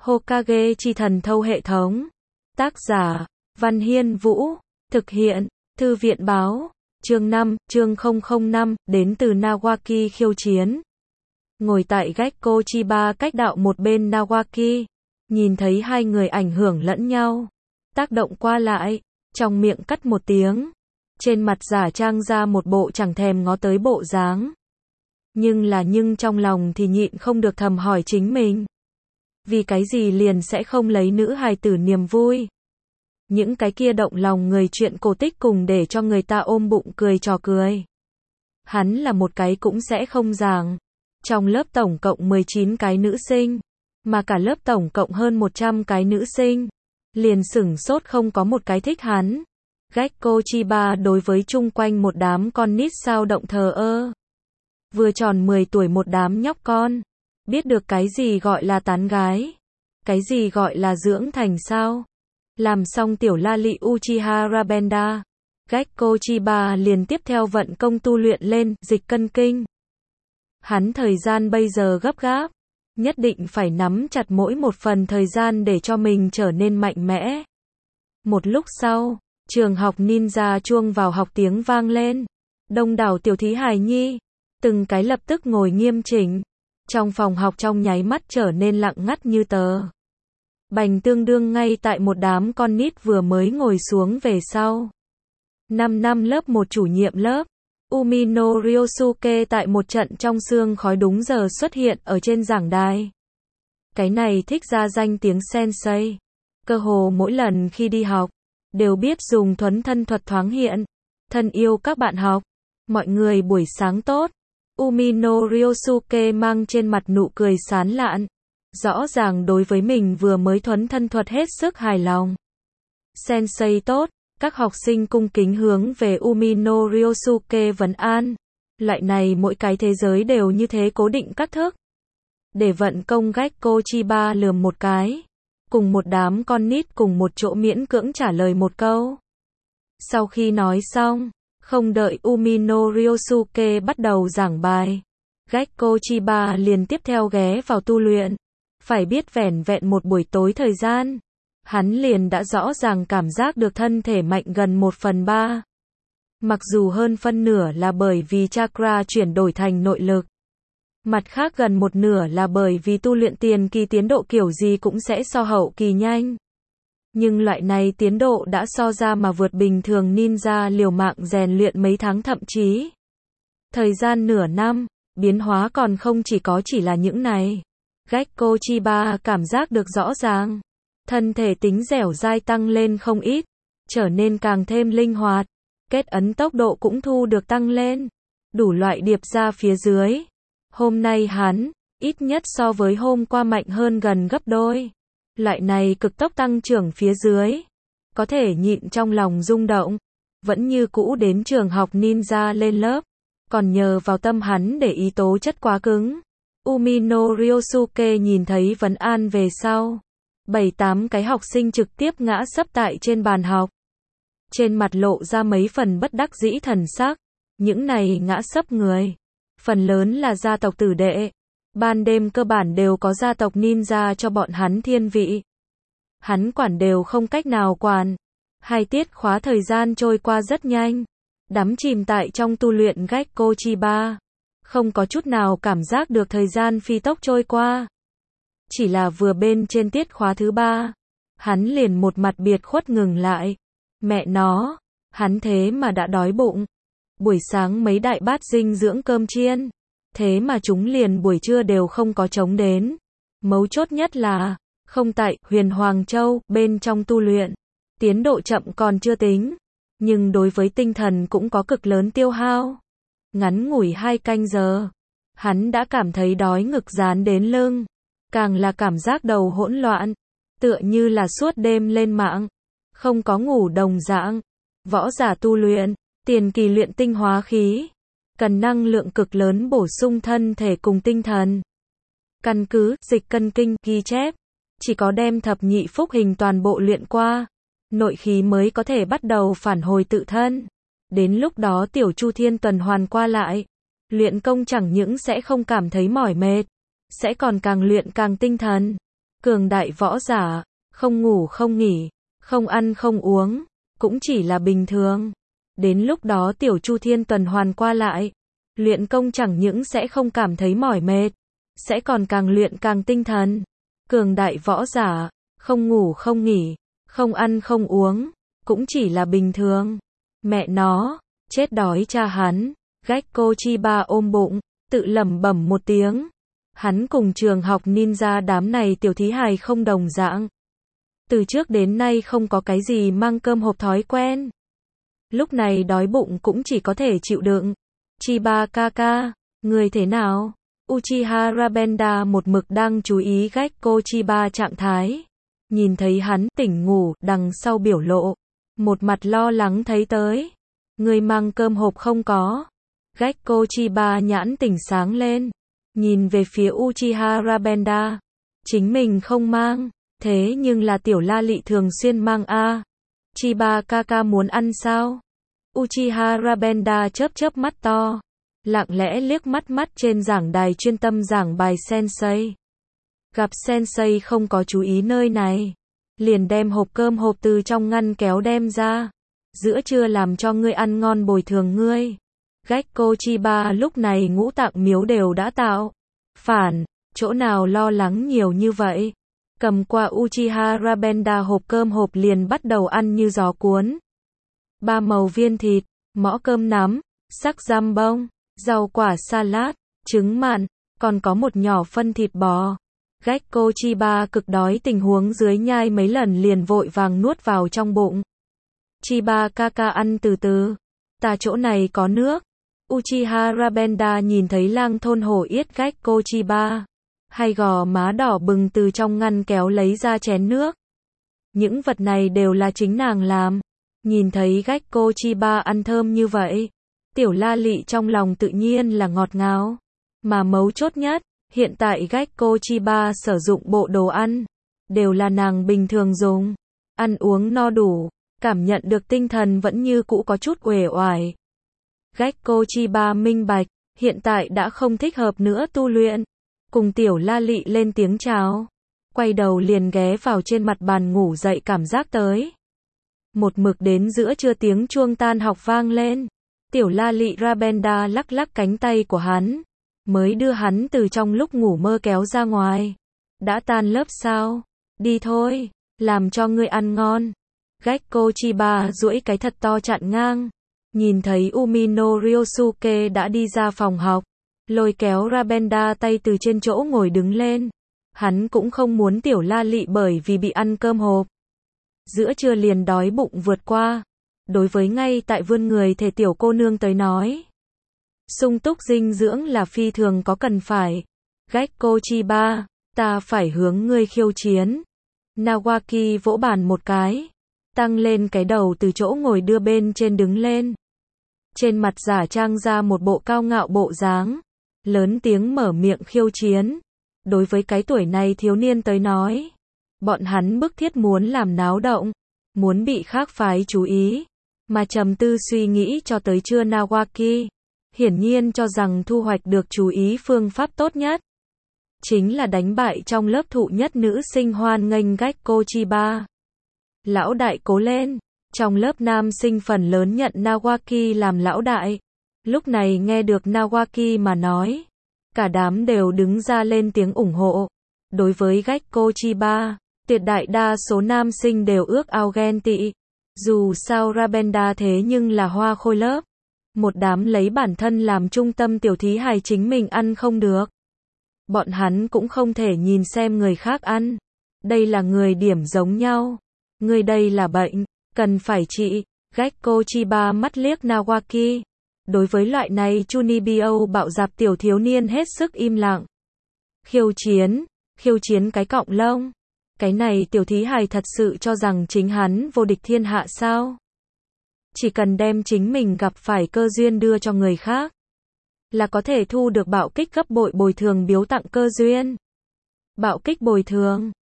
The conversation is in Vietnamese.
Hokage chi thần thâu hệ thống. Tác giả, Văn Hiên Vũ. Thực hiện, Thư viện báo. Chương 5, chương 005, đến từ Nawaki khiêu chiến. Ngồi tại Gekko Chiba cách đạo một bên Nawaki. Nhìn thấy hai người ảnh hưởng lẫn nhau. Tác động qua lại. Trong miệng cắt một tiếng. Trên mặt giả trang ra một bộ chẳng thèm ngó tới bộ dáng. Nhưng trong lòng thì nhịn không được thầm hỏi chính mình. Vì cái gì liền sẽ không lấy nữ hài tử niềm vui. Những cái kia động lòng người chuyện cổ tích cùng để cho người ta ôm bụng cười trò cười. Hắn là một cái cũng sẽ không giảng. Trong lớp tổng cộng 19 cái nữ sinh, mà cả lớp tổng cộng hơn 100 cái nữ sinh. Liền sửng sốt không có một cái thích hắn. Gekko Chiba đối với chung quanh một đám con nít sao động thờ ơ. Vừa tròn 10 tuổi một đám nhóc con. Biết được cái gì gọi là tán gái. Cái gì gọi là dưỡng thành sao. Làm xong tiểu Lali Uchiha Rabenda. Gekko Chiba liền tiếp theo vận công tu luyện lên, dịch cân kinh. Hắn thời gian bây giờ gấp gáp. Nhất định phải nắm chặt mỗi một phần thời gian để cho mình trở nên mạnh mẽ. Một lúc sau, trường học ninja chuông vào học tiếng vang lên. Đông đảo tiểu thí hài nhi. Từng cái lập tức ngồi nghiêm chỉnh. Trong phòng học trong nháy mắt trở nên lặng ngắt như tờ. Bành tương đương ngay tại một đám con nít vừa mới ngồi xuống về sau. 5 năm lớp 1 chủ nhiệm lớp. Umino Ryosuke tại một trận trong sương khói đúng giờ xuất hiện ở trên giảng đài. Cái này thích ra danh tiếng sensei. Cơ hồ mỗi lần khi đi học, đều biết dùng thuấn thân thuật thoáng hiện. Thân yêu các bạn học. Mọi người buổi sáng tốt. Umino Ryosuke mang trên mặt nụ cười sán lạn. Rõ ràng đối với mình vừa mới thuấn thân thuật hết sức hài lòng. Sensei tốt. Các học sinh cung kính hướng về Umino Ryosuke vấn an. Loại này mỗi cái thế giới đều như thế cố định các thức. Để vận công Gekko Chiba lườm một cái. Cùng một đám con nít cùng một chỗ miễn cưỡng trả lời một câu. Sau khi nói xong, không đợi Umino Ryosuke bắt đầu giảng bài. Gekko Chiba liền tiếp theo ghé vào tu luyện. Phải biết vẻn vẹn một buổi tối thời gian. Hắn liền đã rõ ràng cảm giác được thân thể mạnh gần 1/3. Mặc dù hơn phân nửa là bởi vì chakra chuyển đổi thành nội lực. Mặt khác gần một nửa là bởi vì tu luyện tiền kỳ tiến độ kiểu gì cũng sẽ so hậu kỳ nhanh. Nhưng loại này tiến độ đã so ra mà vượt bình thường ninja liều mạng rèn luyện mấy tháng thậm chí. Thời gian nửa năm, biến hóa còn không chỉ là những này. Gekko Chiba cảm giác được rõ ràng. Thân thể tính dẻo dai tăng lên không ít, trở nên càng thêm linh hoạt, kết ấn tốc độ cũng thu được tăng lên, đủ loại điệp ra phía dưới. Hôm nay hắn, ít nhất so với hôm qua mạnh hơn gần gấp đôi. Loại này cực tốc tăng trưởng phía dưới, có thể nhịn trong lòng rung động, vẫn như cũ đến trường học ninja lên lớp, còn nhờ vào tâm hắn để ý tố chất quá cứng. Umino Ryosuke nhìn thấy vấn an về sau. 7-8 cái học sinh trực tiếp ngã sấp tại trên bàn học. Trên mặt lộ ra mấy phần bất đắc dĩ thần sắc. Những này ngã sấp người. Phần lớn là gia tộc tử đệ. Ban đêm cơ bản đều có gia tộc ninja cho bọn hắn thiên vị. Hắn quản đều không cách nào quản. 2 tiết khóa thời gian trôi qua rất nhanh. Đắm chìm tại trong tu luyện Gekko Chiba. Không có chút nào cảm giác được thời gian phi tốc trôi qua. Chỉ là vừa bên trên tiết khóa thứ 3, hắn liền một mặt biệt khuất ngừng lại. Mẹ nó, hắn thế mà đã đói bụng. Buổi sáng mấy đại bát dinh dưỡng cơm chiên, thế mà chúng liền buổi trưa đều không có chống đến. Mấu chốt nhất là, không tại Huyền Hoàng Châu, bên trong tu luyện. Tiến độ chậm còn chưa tính, nhưng đối với tinh thần cũng có cực lớn tiêu hao. Ngắn ngủi 2 canh giờ, hắn đã cảm thấy đói ngực dán đến lưng. Càng là cảm giác đầu hỗn loạn, tựa như là suốt đêm lên mạng, không có ngủ đồng dạng. Võ giả tu luyện, tiền kỳ luyện tinh hóa khí, cần năng lượng cực lớn bổ sung thân thể cùng tinh thần. Căn cứ dịch cân kinh ghi chép, chỉ có đem thập nhị phúc hình toàn bộ luyện qua, nội khí mới có thể bắt đầu phản hồi tự thân. Đến lúc đó tiểu chu thiên tuần hoàn qua lại, luyện công chẳng những sẽ không cảm thấy mỏi mệt, sẽ còn càng luyện càng tinh thần. Cường đại võ giả, không ngủ không nghỉ, không ăn không uống, cũng chỉ là bình thường. Đến lúc đó tiểu Chu Thiên tuần hoàn qua lại, luyện công chẳng những sẽ không cảm thấy mỏi mệt, sẽ còn càng luyện càng tinh thần. Cường đại võ giả, không ngủ không nghỉ, không ăn không uống, cũng chỉ là bình thường. Mẹ nó, chết đói cha hắn. Gekko Chiba ôm bụng, tự lẩm bẩm một tiếng. Hắn cùng trường học ninja đám này tiểu thí hài không đồng dạng. Từ trước đến nay không có cái gì mang cơm hộp thói quen. Lúc này đói bụng cũng chỉ có thể chịu đựng. Chiba kaka, người thế nào? Uchiha Rabenda một mực đang chú ý Gekko Chiba trạng thái. Nhìn thấy hắn tỉnh ngủ, đằng sau biểu lộ. Một mặt lo lắng thấy tới. Người mang cơm hộp không có? Gekko Chiba nhãn tỉnh sáng lên. Nhìn về phía Uchiha Rabenda. Chính mình không mang. Thế nhưng là tiểu La Lị thường xuyên mang a. Chiba kaka muốn ăn sao? Uchiha Rabenda chớp mắt to. Lặng lẽ liếc mắt trên giảng đài chuyên tâm giảng bài sensei. Gặp sensei không có chú ý nơi này. Liền đem hộp cơm hộp từ trong ngăn kéo đem ra. Giữa trưa làm cho ngươi ăn ngon bồi thường ngươi. Gekko Chiba lúc này ngũ tạng miếu đều đã tạo. Phản, chỗ nào lo lắng nhiều như vậy. Cầm qua Uchiha Rabenda hộp cơm hộp liền bắt đầu ăn như gió cuốn. 3 màu viên thịt, mõ cơm nắm, sắc giam bông, rau quả salad, trứng mặn, còn có một nhỏ phân thịt bò. Gekko Chiba cực đói tình huống dưới nhai mấy lần liền vội vàng nuốt vào trong bụng. Chiba kaka ăn từ từ. Ta chỗ này có nước. Uchiha Rabenda nhìn thấy lang thôn hổ yết Gekko Chiba. Hay gò má đỏ bừng từ trong ngăn kéo lấy ra chén nước. Những vật này đều là chính nàng làm. Nhìn thấy Gekko Chiba ăn thơm như vậy. Tiểu La Lị trong lòng tự nhiên là ngọt ngào. Mà mấu chốt nhất, hiện tại Gekko Chiba sử dụng bộ đồ ăn. Đều là nàng bình thường dùng. Ăn uống no đủ. Cảm nhận được tinh thần vẫn như cũ có chút uể oải. Gekko Chiba minh bạch, hiện tại đã không thích hợp nữa tu luyện. Cùng tiểu La Lị lên tiếng chào. Quay đầu liền ghé vào trên mặt bàn ngủ dậy cảm giác tới. Một mực đến giữa trưa tiếng chuông tan học vang lên. Tiểu La Lị Rabenda lắc lắc cánh tay của hắn. Mới đưa hắn từ trong lúc ngủ mơ kéo ra ngoài. Đã tan lớp sao? Đi thôi, làm cho ngươi ăn ngon. Gekko Chiba duỗi cái thật to chặn ngang. Nhìn thấy Umino Ryosuke đã đi ra phòng học. Lôi kéo Rabenda tay từ trên chỗ ngồi đứng lên. Hắn cũng không muốn tiểu La Lị bởi vì bị ăn cơm hộp. Giữa trưa liền đói bụng vượt qua. Đối với ngay tại vươn người thể tiểu cô nương tới nói. Sung túc dinh dưỡng là phi thường có cần phải. Gekko Chiba, ta phải hướng ngươi khiêu chiến. Nawaki vỗ bàn một cái. Tăng lên cái đầu từ chỗ ngồi đưa bên trên đứng lên. Trên mặt giả trang ra một bộ cao ngạo bộ dáng. Lớn tiếng mở miệng khiêu chiến. Đối với cái tuổi này thiếu niên tới nói. Bọn hắn bức thiết muốn làm náo động. Muốn bị khác phái chú ý. Mà trầm tư suy nghĩ cho tới trưa Nawaki. Hiển nhiên cho rằng thu hoạch được chú ý phương pháp tốt nhất. Chính là đánh bại trong lớp thụ nhất nữ sinh hoan nghênh Gekko Chiba. Lão đại cố lên. Trong lớp nam sinh phần lớn nhận Nawaki làm lão đại. Lúc này nghe được Nawaki mà nói. Cả đám đều đứng ra lên tiếng ủng hộ. Đối với Gekko Chiba, tuyệt đại đa số nam sinh đều ước ao ghen tị. Dù sao Rabenda thế nhưng là hoa khôi lớp. Một đám lấy bản thân làm trung tâm tiểu thí hài chính mình ăn không được. Bọn hắn cũng không thể nhìn xem người khác ăn. Đây là người điểm giống nhau. Người đây là bệnh, cần phải trị. Gekko Chiba mắt liếc Nawaki. Đối với loại này Chunibyo bạo dạp tiểu thiếu niên hết sức im lặng. Khiêu chiến cái cọng lông. Cái này tiểu thí hài thật sự cho rằng chính hắn vô địch thiên hạ sao? Chỉ cần đem chính mình gặp phải cơ duyên đưa cho người khác. Là có thể thu được bạo kích gấp bội bồi thường biếu tặng cơ duyên. Bạo kích bồi thường.